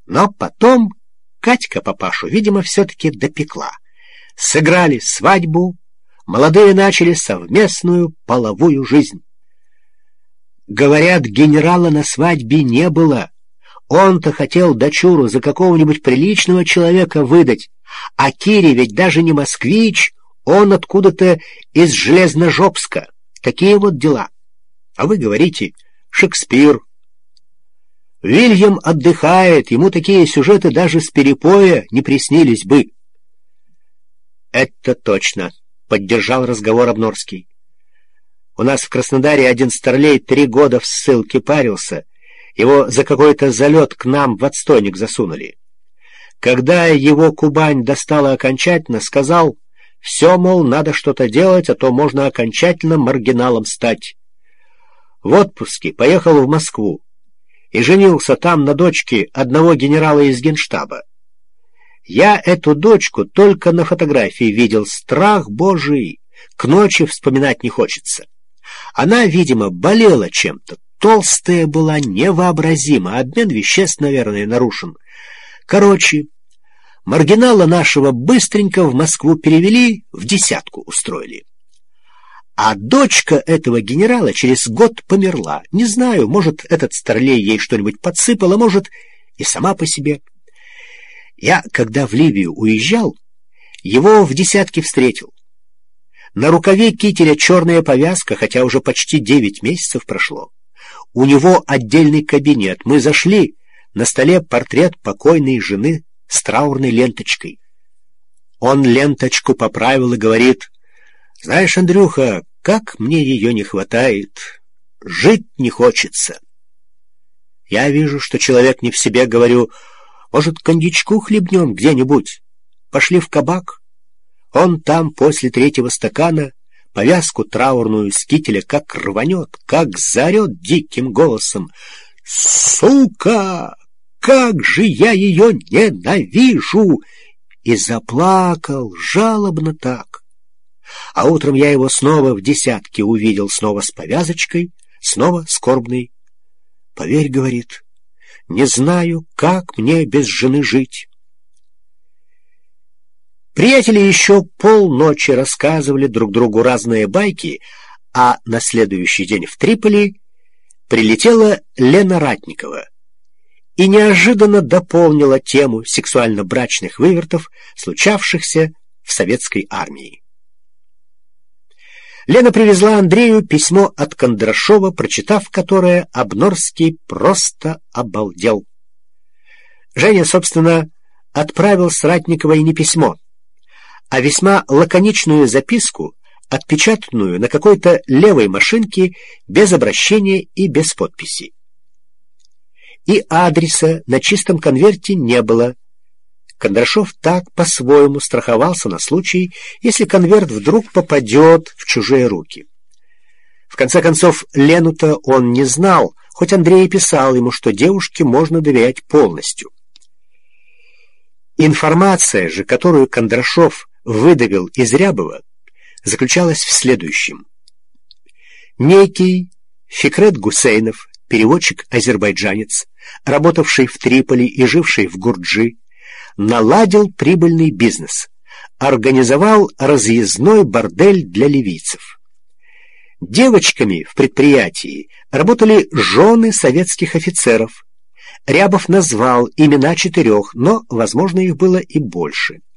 Но потом Катька папашу, видимо, все-таки допекла. Сыграли свадьбу, молодые начали совместную половую жизнь. Говорят, генерала на свадьбе не было. Он-то хотел дочуру за какого-нибудь приличного человека выдать, а Кире ведь даже не москвич, он откуда-то из Железножопска. Такие вот дела. А вы говорите, Шекспир. Вильям отдыхает, ему такие сюжеты даже с перепоя не приснились бы. Это точно, поддержал разговор Обнорский. У нас в Краснодаре один старлей 3 года в ссылке парился. Его за какой-то залет к нам в отстойник засунули. Когда его Кубань достала окончательно, сказал: все, мол, надо что-то делать, а то можно окончательно маргиналом стать. В отпуске поехал в Москву и женился там на дочке одного генерала из Генштаба. Я эту дочку только на фотографии видел, страх божий, к ночи вспоминать не хочется. Она, видимо, болела чем-то, толстая была невообразимо, обмен веществ, наверное, нарушен. Короче, маргинала нашего быстренько в Москву перевели, в 10 устроили. А дочка этого генерала через год померла. Не знаю, может, этот старлей ей что-нибудь подсыпал, а может, и сама по себе. Я, когда в Ливию уезжал, его в 10 встретил. На рукаве кителя черная повязка, хотя уже почти 9 месяцев прошло. У него отдельный кабинет. Мы зашли, на столе портрет покойной жены с траурной ленточкой. Он ленточку поправил и говорит: «Знаешь, Андрюха, как мне ее не хватает, жить не хочется». Я вижу, что человек не в себе, говорю: может, коньячку хлебнем где-нибудь? Пошли в кабак. Он там после 3-го стакана повязку траурную с кителя как рванет, как заорет диким голосом: «Сука! Как же я ее ненавижу!» И заплакал жалобно так. А утром я его снова в 10 увидел, снова с повязочкой, снова скорбный. «Поверь, — говорит, — не знаю, как мне без жены жить». Приятели еще полночи рассказывали друг другу разные байки, а на следующий день в Триполи прилетела Лена Ратникова и неожиданно дополнила тему сексуально-брачных вывертов, случавшихся в советской армии. Лена привезла Андрею письмо от Кондрашова, прочитав которое, Обнорский просто обалдел. Женя, собственно, отправил с Ратниковой не письмо, а весьма лаконичную записку, отпечатанную на какой-то левой машинке, без обращения и без подписи. И адреса на чистом конверте не было. Кондрашов так по-своему страховался на случай, если конверт вдруг попадет в чужие руки. В конце концов, Лену-то он не знал, хоть Андрей писал ему, что девушке можно доверять полностью. Информация же, которую Кондрашов выдавил из Рябова, заключалась в следующем. Некий Фикрет Гусейнов, переводчик-азербайджанец, работавший в Триполи и живший в Гурджи, наладил прибыльный бизнес, организовал разъездной бордель для ливийцев. Девочками в предприятии работали жены советских офицеров. Рябов назвал имена 4, но, возможно, их было и больше.